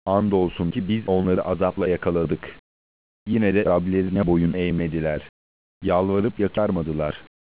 Andolsun ki biz onları azapla yakaladık. Yine de Rablerine boyun eğmediler. Yalvarıp yakarmadılar.